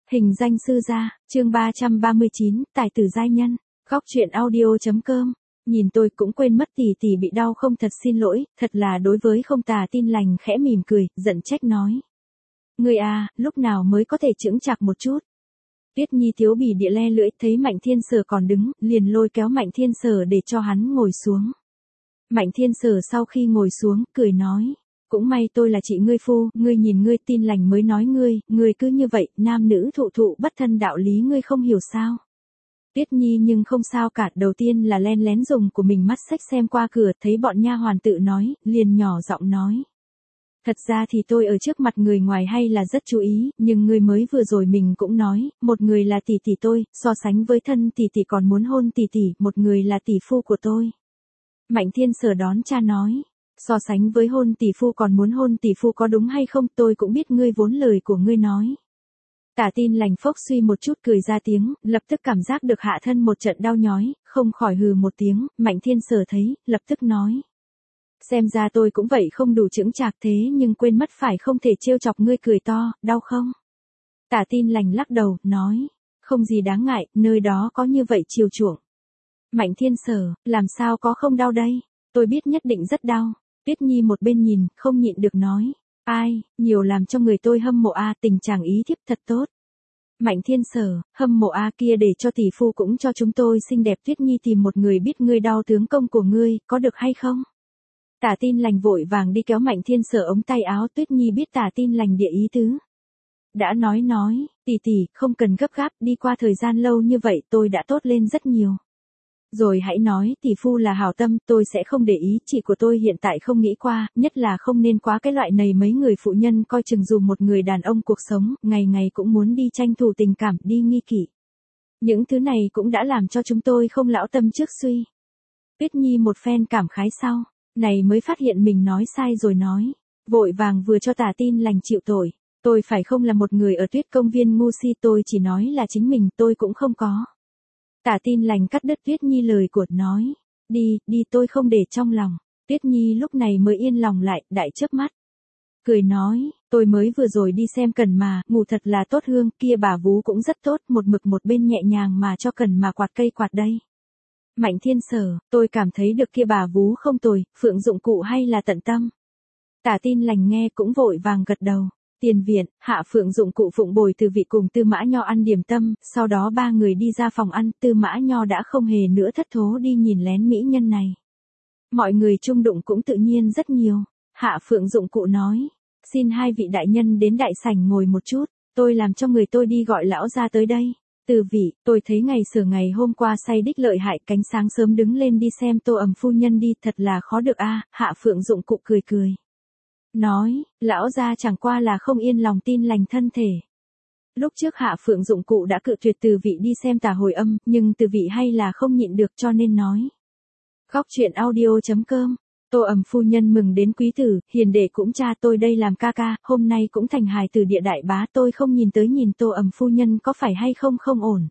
Hình danh sư gia, chương 339, tài tử giai nhân, góc truyện audio.com. Nhìn tôi cũng quên mất tỷ tỷ bị đau không, thật xin lỗi, thật là đối với không tà tin lành khẽ mỉm cười, giận trách nói. Người à, lúc nào mới có thể chững chạc một chút. Tuyết Nhi thiếu bỉ địa le lưỡi, thấy Mạnh Thiên Sở còn đứng, liền lôi kéo Mạnh Thiên Sở để cho hắn ngồi xuống. Mạnh Thiên Sở sau khi ngồi xuống, cười nói. Cũng may tôi là chị ngươi phu, ngươi nhìn ngươi tin lành mới nói ngươi cứ như vậy, nam nữ thụ thụ bất thân đạo lý ngươi không hiểu sao. Tuyết Nhi nhưng không sao cả, đầu tiên là len lén dùng của mình mắt xích xem qua cửa, thấy bọn nha hoàn tự nói, liền nhỏ giọng nói. Thật ra thì tôi ở trước mặt người ngoài hay là rất chú ý, nhưng ngươi mới vừa rồi mình cũng nói, một người là tỷ tỷ tôi, so sánh với thân tỷ tỷ còn muốn hôn tỷ tỷ, một người là tỷ phu của tôi. Mạnh Thiên Sở đón cha nói. So sánh với hôn tỷ phu còn muốn hôn tỷ phu có đúng hay không, tôi cũng biết ngươi vốn lời của ngươi nói. Tả Tin lành phốc suy một chút cười ra tiếng, lập tức cảm giác được hạ thân một trận đau nhói, không khỏi hừ một tiếng, Mạnh Thiên Sở thấy, lập tức nói. Xem ra tôi cũng vậy không đủ chững chạc thế nhưng quên mất phải không thể trêu chọc ngươi cười to, đau không? Tả Tin lành lắc đầu, nói, không gì đáng ngại, nơi đó có như vậy chiều chuộng. Mạnh Thiên Sở, làm sao có không đau đây? Tôi biết nhất định rất đau. Tuyết Nhi một bên nhìn, không nhịn được nói. Ai, nhiều làm cho người tôi hâm mộ a, tình chàng ý thiếp thật tốt. Mạnh Thiên Sở, hâm mộ a kia để cho tỷ phu cũng cho chúng tôi xinh đẹp. Tuyết Nhi tìm một người biết ngươi đau tướng công của ngươi, có được hay không? Tả Tin lành vội vàng đi kéo Mạnh Thiên Sở ống tay áo. Tuyết Nhi biết Tả Tin lành địa ý tứ. Đã nói, tỷ tỷ, không cần gấp gáp, đi qua thời gian lâu như vậy tôi đã tốt lên rất nhiều. Rồi hãy nói, tỷ phu là hảo tâm, tôi sẽ không để ý, chị của tôi hiện tại không nghĩ qua, nhất là không nên quá cái loại này mấy người phụ nhân coi chừng dù một người đàn ông cuộc sống, ngày ngày cũng muốn đi tranh thủ tình cảm, đi nghi kỷ. Những thứ này cũng đã làm cho chúng tôi không lão tâm trước suy. Tuyết Nhi một phen cảm khái sau, này mới phát hiện mình nói sai rồi nói, vội vàng vừa cho Tả Tin lành chịu tội. Tôi phải không là một người ở Tuyết công viên ngu si, tôi chỉ nói là chính mình, tôi cũng không có. Tả Tin lành cắt đứt Tuyết Nhi lời của, nói, đi tôi không để trong lòng. Tuyết Nhi lúc này mới yên lòng lại, đại chớp mắt. Cười nói, tôi mới vừa rồi đi xem Cần mà, ngủ thật là tốt hương, kia bà vú cũng rất tốt, một mực một bên nhẹ nhàng mà cho Cần mà quạt cây quạt đây. Mạnh Thiên Sở, tôi cảm thấy được kia bà vú không tồi, Phượng dụng cụ hay là tận tâm. Tả Tin lành nghe cũng vội vàng gật đầu. Tiền viện, Hạ Phượng dụng cụ phụng bồi Từ Vị cùng Tư Mã Nho ăn điểm tâm, sau đó ba người đi ra phòng ăn, Tư Mã Nho đã không hề nữa thất thố đi nhìn lén mỹ nhân này. Mọi người chung đụng cũng tự nhiên rất nhiều. Hạ Phượng dụng cụ nói, xin hai vị đại nhân đến đại sảnh ngồi một chút, tôi làm cho người tôi đi gọi lão ra tới đây. Từ Vị, tôi thấy ngày hôm qua say đích lợi hại, cánh sáng sớm đứng lên đi xem Tô Ẩm phu nhân đi, thật là khó được a. Hạ Phượng dụng cụ cười. Nói, lão gia chẳng qua là không yên lòng Tin lành thân thể. Lúc trước Hạ Phượng dụng cụ đã cự tuyệt Từ Vị đi xem tả hồi âm, nhưng Từ Vị hay là không nhịn được cho nên nói. Góc truyện audio.com, Tô Ẩm phu nhân mừng đến quý tử, hiền đệ cũng cha tôi đây làm ca ca, hôm nay cũng thành hài tử địa đại bá, tôi không nhìn tới nhìn Tô Ẩm phu nhân có phải hay không ổn.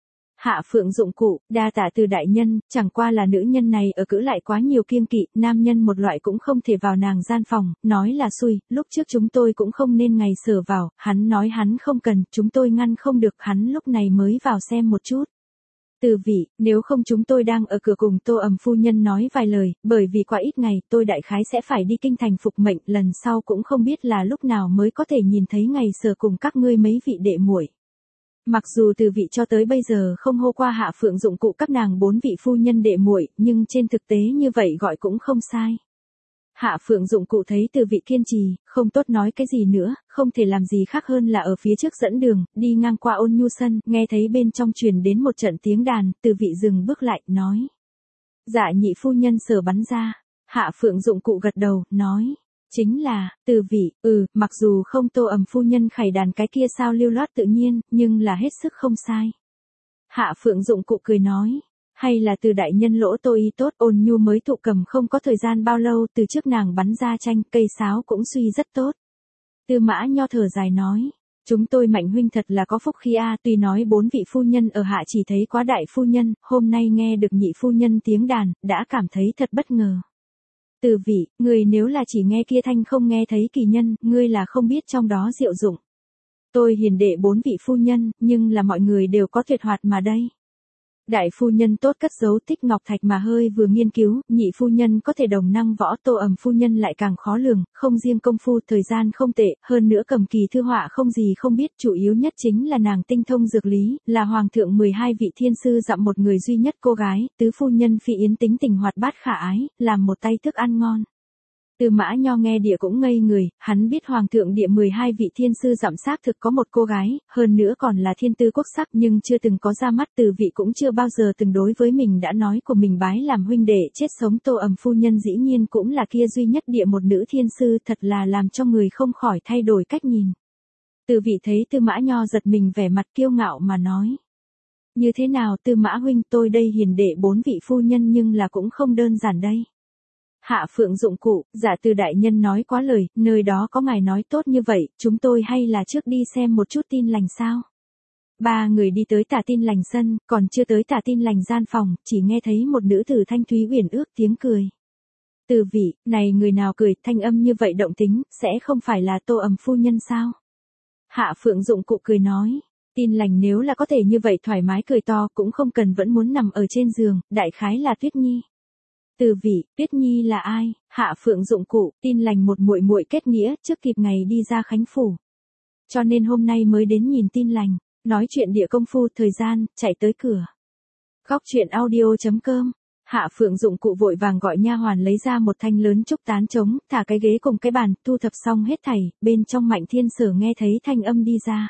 Hạ Phượng dụng cụ, đa tạ Từ đại nhân, chẳng qua là nữ nhân này ở cữ lại quá nhiều kiêng kỵ, nam nhân một loại cũng không thể vào nàng gian phòng, nói là xui, lúc trước chúng tôi cũng không nên ngày sở vào, hắn nói hắn không cần, chúng tôi ngăn không được, hắn lúc này mới vào xem một chút. Từ Vị, nếu không chúng tôi đang ở cửa cùng Tô Ẩm phu nhân nói vài lời, bởi vì quá ít ngày, tôi đại khái sẽ phải đi kinh thành phục mệnh, lần sau cũng không biết là lúc nào mới có thể nhìn thấy ngày sở cùng các ngươi mấy vị đệ muội. Mặc dù Từ Vị cho tới bây giờ không hô qua Hạ Phượng dụng cụ các nàng 4 vị phu nhân đệ muội, nhưng trên thực tế như vậy gọi cũng không sai. Hạ Phượng dụng cụ thấy Từ Vị kiên trì, không tốt nói cái gì nữa, không thể làm gì khác hơn là ở phía trước dẫn đường, đi ngang qua Ôn Nhu sân, nghe thấy bên trong truyền đến một trận tiếng đàn, Từ Vị dừng bước lại, nói. Dạ nhị phu nhân Sở bắn ra. Hạ Phượng dụng cụ gật đầu, nói. Chính là, Từ Vị, mặc dù không Tô Ẩm phu nhân khải đàn cái kia sao lưu loát tự nhiên, nhưng là hết sức không sai. Hạ Phượng dụng cụ cười nói, hay là Từ đại nhân lỗ tôi ý tốt, Ôn Nhu mới thụ cầm không có thời gian bao lâu, từ trước nàng bắn ra tranh, cây sáo cũng suy rất tốt. Tư Mã Nho thở dài nói, chúng tôi Mạnh huynh thật là có phúc khi a, tuy nói 4 vị phu nhân ở hạ chỉ thấy quá đại phu nhân, hôm nay nghe được nhị phu nhân tiếng đàn, đã cảm thấy thật bất ngờ. Từ Vị, người nếu là chỉ nghe kia thanh không nghe thấy kỳ nhân, ngươi là không biết trong đó diệu dụng. Tôi hiền đệ 4 vị phu nhân, nhưng là mọi người đều có tuyệt hoạt mà đây. Đại phu nhân tốt cất giấu tích ngọc thạch mà hơi vừa nghiên cứu, nhị phu nhân có thể đồng năng võ, Tô Ẩm phu nhân lại càng khó lường, không riêng công phu thời gian không tệ, hơn nữa cầm kỳ thư họa không gì không biết, chủ yếu nhất chính là nàng tinh thông dược lý, là hoàng thượng 12 vị thiên sư dặm một người duy nhất cô gái, tứ phu nhân Phi Yến tính tình hoạt bát khả ái, làm một tay thức ăn ngon. Tư Mã Nho nghe địa cũng ngây người, hắn biết hoàng thượng địa 12 vị thiên sư dặm xác thực có một cô gái, hơn nữa còn là thiên tư quốc sắc nhưng chưa từng có ra mắt, Từ Vị cũng chưa bao giờ từng đối với mình đã nói của mình bái làm huynh đệ chết sống. Tô Ẩm phu nhân dĩ nhiên cũng là kia duy nhất địa một nữ thiên sư, thật là làm cho người không khỏi thay đổi cách nhìn. Từ Vị thấy Tư Mã Nho giật mình, vẻ mặt kiêu ngạo mà nói: như thế nào Tư Mã huynh, tôi đây hiền đệ 4 vị phu nhân nhưng là cũng không đơn giản đây. Hạ Phượng dụng cụ, dạ Từ đại nhân nói quá lời, nơi đó có ngài nói tốt như vậy, chúng tôi hay là trước đi xem một chút tin lành sao. Ba người đi tới Tả Tin lành sân, còn chưa tới Tả Tin lành gian phòng, chỉ nghe thấy một nữ tử thanh thúy uyển ước tiếng cười. Từ Vị, này người nào cười, thanh âm như vậy động tính, sẽ không phải là Tô Ẩm phu nhân sao? Hạ Phượng dụng cụ cười nói, Tin lành nếu là có thể như vậy thoải mái cười to cũng không cần vẫn muốn nằm ở trên giường, đại khái là Tuyết Nhi. Từ Vị, Tuyết Nhi là ai? Hạ Phượng dụng cụ, Tin lành một muội muội kết nghĩa, trước kịp ngày đi ra Khánh phủ. Cho nên hôm nay mới đến nhìn Tin lành, nói chuyện địa công phu thời gian, chạy tới cửa. Góc truyện audio.com. Hạ Phượng dụng cụ vội vàng gọi nha hoàn lấy ra một thanh lớn trúc tán trống, thả cái ghế cùng cái bàn, thu thập xong hết thảy, bên trong Mạnh Thiên Sở nghe thấy thanh âm đi ra.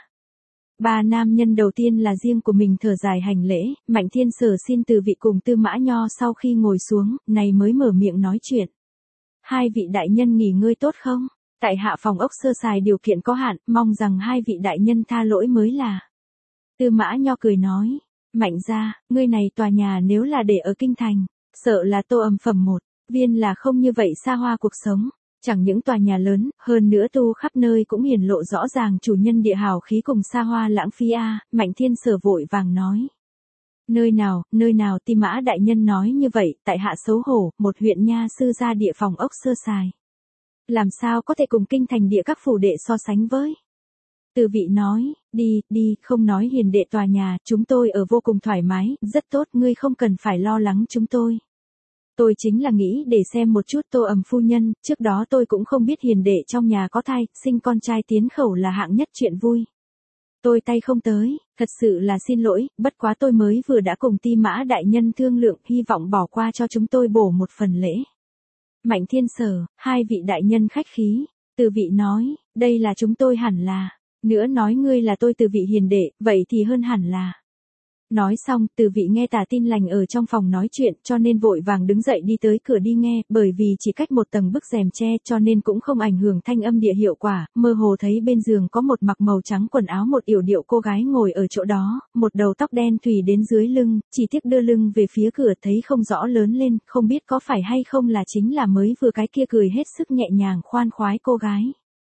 Ba nam nhân đầu tiên là riêng của mình thở dài hành lễ, Mạnh Thiên Sở xin Từ Vị cùng Tư Mã Nho sau khi ngồi xuống, này mới mở miệng nói chuyện. Hai vị đại nhân nghỉ ngơi tốt không? Tại hạ phòng ốc sơ sài điều kiện có hạn, mong rằng hai vị đại nhân tha lỗi mới là. Tư Mã Nho cười nói, Mạnh gia, ngươi này tòa nhà nếu là để ở kinh thành, sợ là Tô Ẩm phẩm một viên là không như vậy xa hoa cuộc sống. Chẳng những tòa nhà lớn, hơn nữa tu khắp nơi cũng hiển lộ rõ ràng chủ nhân địa hào khí cùng xa hoa lãng phí a. Mạnh Thiên Sở vội vàng nói. Nơi nào Ti Mã đại nhân nói như vậy, tại hạ xấu hổ, một huyện nha sư ra địa phòng ốc sơ sài. Làm sao có thể cùng kinh thành địa các phủ đệ so sánh với. Từ Vị nói, đi, không nói hiền đệ tòa nhà, chúng tôi ở vô cùng thoải mái, rất tốt, ngươi không cần phải lo lắng chúng tôi. Tôi chính là nghĩ để xem một chút Tô Ẩm phu nhân, trước đó tôi cũng không biết hiền đệ trong nhà có thai, sinh con trai tiến khẩu là hạng nhất chuyện vui. Tôi tay không tới, thật sự là xin lỗi, bất quá tôi mới vừa đã cùng Ti Mã đại nhân thương lượng, hy vọng bỏ qua cho chúng tôi bổ một phần lễ. Mạnh Thiên Sở, hai vị đại nhân khách khí, Từ Vị nói, đây là chúng tôi hẳn là, nữa nói ngươi là tôi Từ Vị hiền đệ, vậy thì hơn hẳn là. Nói xong, Từ Vị nghe Tả Tin lành ở trong phòng nói chuyện, cho nên vội vàng đứng dậy đi tới cửa đi nghe, bởi vì chỉ cách một tầng bức rèm che cho nên cũng không ảnh hưởng thanh âm địa hiệu quả, mơ hồ thấy bên giường có một mặc màu trắng quần áo một yểu điệu cô gái ngồi ở chỗ đó, một đầu tóc đen thùy đến dưới lưng, chỉ tiếc đưa lưng về phía cửa thấy không rõ lớn lên, không biết có phải hay không là chính là mới vừa cái kia cười hết sức nhẹ nhàng khoan khoái cô gái.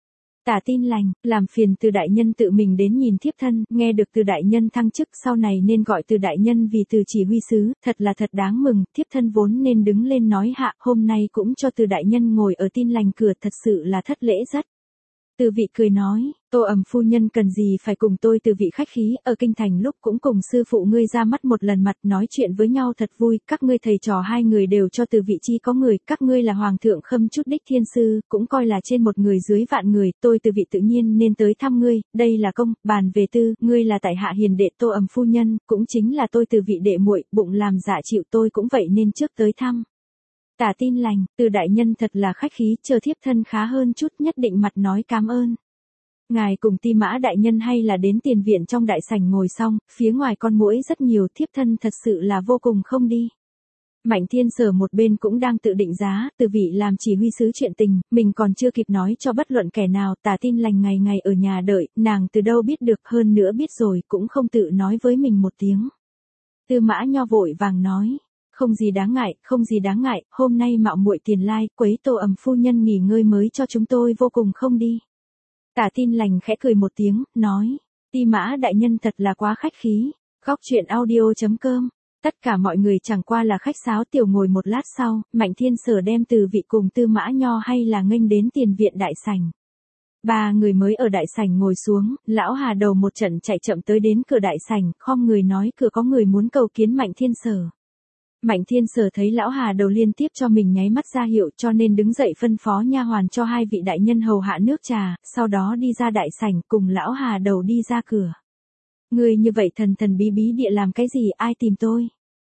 Tả Tin lành, làm phiền Từ đại nhân tự mình đến nhìn thiếp thân, nghe được Từ đại nhân thăng chức sau này nên gọi Từ đại nhân vì Từ chỉ huy sứ, thật là thật đáng mừng, thiếp thân vốn nên đứng lên nói hạ, hôm nay cũng cho Từ đại nhân ngồi ở Tin lành cửa, thật sự là thất lễ rất. Từ Vị cười nói, Tô Ẩm phu nhân cần gì phải cùng tôi Từ Vị khách khí, ở kinh thành lúc cũng cùng sư phụ ngươi ra mắt một lần mặt nói chuyện với nhau thật vui, các ngươi thầy trò hai người đều cho Từ Vị chi có người, các ngươi là hoàng thượng khâm chút đích thiên sư, cũng coi là trên một người dưới vạn người, tôi Từ Vị tự nhiên nên tới thăm ngươi, đây là công, bàn về tư, ngươi là tại hạ hiền đệ Tô Ẩm phu nhân, cũng chính là tôi Từ Vị đệ muội, bụng làm dạ chịu tôi cũng vậy nên trước tới thăm. Tả Tin lành, Từ đại nhân thật là khách khí, chờ thiếp thân khá hơn chút nhất định mặt nói cảm ơn. Ngài cùng Ti Mã đại nhân hay là đến tiền viện trong đại sảnh ngồi xong, phía ngoài con muỗi rất nhiều, thiếp thân thật sự là vô cùng không đi. Mạnh Thiên Sở một bên cũng đang tự định giá, Từ Vị làm chỉ huy sứ chuyện tình, mình còn chưa kịp nói cho bất luận kẻ nào, Tả Tin lành ngày ngày ở nhà đợi, nàng từ đâu biết được, hơn nữa biết rồi cũng không tự nói với mình một tiếng. Tư Mã Nho vội vàng nói. Không gì đáng ngại, hôm nay mạo muội tiền lai, quấy Tô Ẩm phu nhân nghỉ ngơi mới cho chúng tôi vô cùng không đi. Tả Tin lành khẽ cười một tiếng, nói, Ti Mã đại nhân thật là quá khách khí. Góc truyện audio.com. Tất cả mọi người chẳng qua là khách sáo tiểu ngồi một lát sau, Mạnh Thiên Sở đem Từ Vị cùng Tư Mã Nho hay là nghênh đến tiền viện đại sảnh. Ba người mới ở đại sảnh ngồi xuống, lão Hà Đầu một trận chạy chậm tới đến cửa đại sảnh, khom người nói cửa có người muốn cầu kiến Mạnh Thiên Sở. Mạnh Thiên Sở thấy lão Hà Đầu liên tiếp cho mình nháy mắt ra hiệu cho nên đứng dậy phân phó nha hoàn cho hai vị đại nhân hầu hạ nước trà, sau đó đi ra đại sảnh cùng lão Hà Đầu đi ra cửa. Người như vậy thần thần bí bí địa làm cái gì, ai tìm tôi?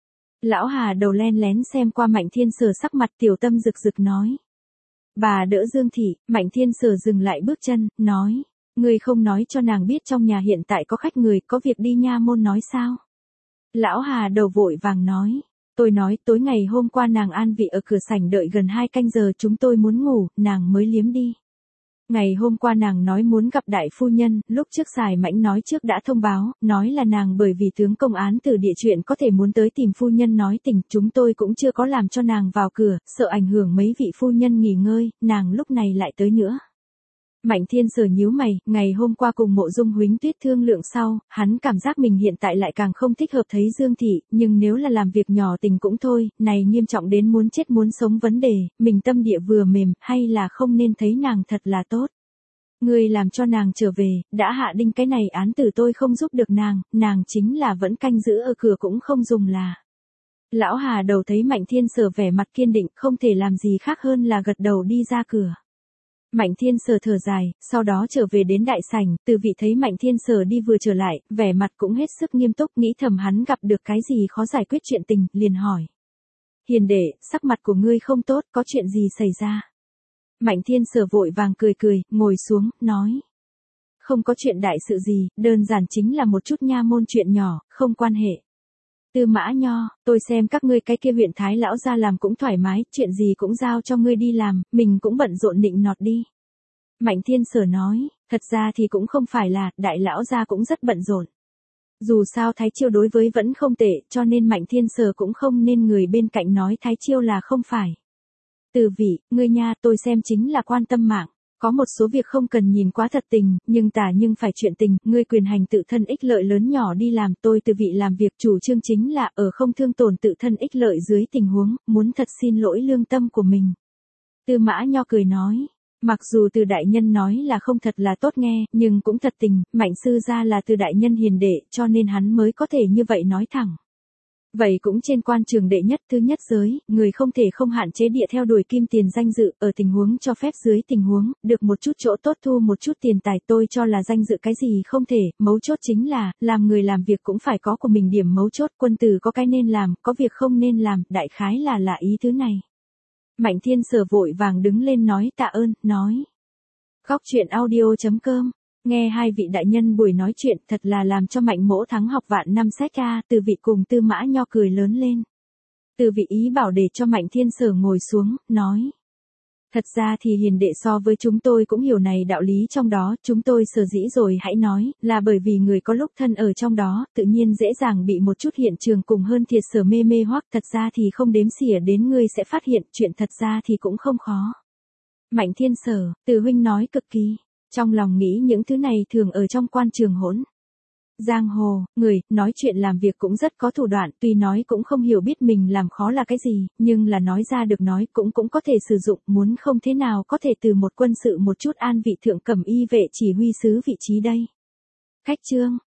Lão Hà Đầu len lén xem qua Mạnh Thiên Sở sắc mặt tiểu tâm rực rực nói. Bà đỡ Dương Thị, Mạnh Thiên Sở dừng lại bước chân, nói. Người không nói cho nàng biết trong nhà hiện tại có khách người, có việc đi nha môn nói sao? Lão Hà Đầu vội vàng nói. Tôi nói tối ngày hôm qua nàng an vị ở cửa sảnh đợi gần 2 canh giờ chúng tôi muốn ngủ, nàng mới liếm đi. Ngày hôm qua nàng nói muốn gặp đại phu nhân, lúc trước Sài Mãnh nói trước đã thông báo, nói là nàng bởi vì tướng công án từ địa chuyện có thể muốn tới tìm phu nhân nói tình, chúng tôi cũng chưa có làm cho nàng vào cửa, sợ ảnh hưởng mấy vị phu nhân nghỉ ngơi, nàng lúc này lại tới nữa. Mạnh Thiên Sở nhíu mày, ngày hôm qua cùng Mộ Dung Huỳnh Tuyết thương lượng sau, hắn cảm giác mình hiện tại lại càng không thích hợp thấy Dương Thị, nhưng nếu là làm việc nhỏ tình cũng thôi, này nghiêm trọng đến muốn chết muốn sống vấn đề, mình tâm địa vừa mềm, hay là không nên thấy nàng thật là tốt. Người làm cho nàng trở về, đã hạ đinh cái này án tử tôi không giúp được nàng chính là vẫn canh giữ ở cửa cũng không dùng là. Lão Hà Đầu thấy Mạnh Thiên Sở vẻ mặt kiên định, không thể làm gì khác hơn là gật đầu đi ra cửa. Mạnh Thiên Sở thở dài, sau đó trở về đến đại sảnh, Từ Vị thấy Mạnh Thiên Sở đi vừa trở lại, vẻ mặt cũng hết sức nghiêm túc, nghĩ thầm hắn gặp được cái gì khó giải quyết chuyện tình, liền hỏi. Hiền đệ, sắc mặt của ngươi không tốt, có chuyện gì xảy ra? Mạnh Thiên Sở vội vàng cười, ngồi xuống, nói. Không có chuyện đại sự gì, đơn giản chính là một chút nha môn chuyện nhỏ, không quan hệ. Tư Mã Nho, tôi xem các ngươi cái kia huyện Thái lão gia làm cũng thoải mái, chuyện gì cũng giao cho ngươi đi làm, mình cũng bận rộn nịnh nọt đi. Mạnh Thiên Sở nói, thật ra thì cũng không phải là, đại lão gia cũng rất bận rộn. Dù sao Thái Chiêu đối với vẫn không tệ, cho nên Mạnh Thiên Sở cũng không nên người bên cạnh nói Thái Chiêu là không phải. Từ Vị, ngươi nha, tôi xem chính là quan tâm mạng. Có một số việc không cần nhìn quá thật tình, nhưng phải chuyện tình, ngươi quyền hành tự thân ích lợi lớn nhỏ đi làm, tôi Từ Vị làm việc chủ trương chính là ở không thương tổn tự thân ích lợi dưới tình huống, muốn thật xin lỗi lương tâm của mình. Tư Mã Nho cười nói, mặc dù Từ đại nhân nói là không thật là tốt nghe, nhưng cũng thật tình, Mạnh sư gia là Từ đại nhân hiền đệ, cho nên hắn mới có thể như vậy nói thẳng. Vậy cũng trên quan trường đệ nhất thứ nhất giới, người không thể không hạn chế địa theo đuổi kim tiền danh dự, ở tình huống cho phép dưới tình huống, được một chút chỗ tốt thu một chút tiền tài, tôi cho là danh dự cái gì không thể, mấu chốt chính là, làm người làm việc cũng phải có của mình điểm mấu chốt, quân tử có cái nên làm, có việc không nên làm, đại khái là ý thứ này. Mạnh Thiên Sở vội vàng đứng lên nói tạ ơn, nói. Góc truyện audio.com. Nghe hai vị đại nhân buổi nói chuyện thật là làm cho Mạnh Mỗ thắng học vạn năm sách ca, Từ Vị cùng Tư Mã Nho cười lớn lên. Từ Vị ý bảo để cho Mạnh Thiên Sở ngồi xuống, nói. Thật ra thì hiền đệ so với chúng tôi cũng hiểu này đạo lý trong đó, chúng tôi sở dĩ rồi hãy nói, là bởi vì người có lúc thân ở trong đó, tự nhiên dễ dàng bị một chút hiện trường cùng hơn thiệt sở mê hoặc, thật ra thì không đếm xỉa đến ngươi sẽ phát hiện, chuyện thật ra thì cũng không khó. Mạnh Thiên Sở, Từ huynh nói cực kỳ. Trong lòng nghĩ những thứ này thường ở trong quan trường hỗn. Giang hồ, người, nói chuyện làm việc cũng rất có thủ đoạn, tuy nói cũng không hiểu biết mình làm khó là cái gì, nhưng là nói ra được nói cũng có thể sử dụng, muốn không thế nào có thể từ một quân sự một chút an vị thượng cẩm y vệ chỉ huy sứ vị trí đây. Khách trương,